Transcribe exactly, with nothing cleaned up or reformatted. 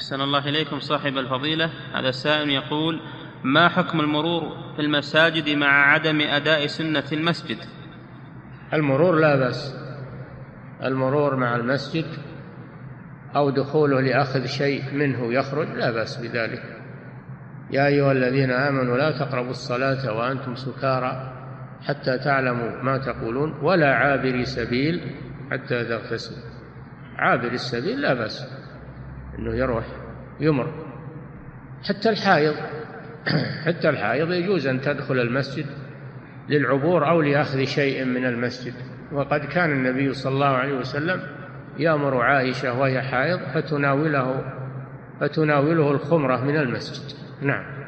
أحسن الله إليكم صاحب الفضيلة. هذا السائل يقول: ما حكم المرور في المساجد مع عدم أداء سنة المسجد؟ المرور لا بأس، المرور مع المسجد أو دخوله لأخذ شيء منه يخرج لا بأس بذلك. يا أيها الذين آمنوا لا تقربوا الصلاة وأنتم سكارى حتى تعلموا ما تقولون ولا عابري سبيل حتى تغتسلوا. عابر السبيل لا بأس أنه يروح يمر. حتى الحائض حتى الحائض يجوز أن تدخل المسجد للعبور أو لأخذ شيء من المسجد. وقد كان النبي صلى الله عليه وسلم يأمر عائشة وهي حائض فتناوله فتناوله الخمرة من المسجد. نعم.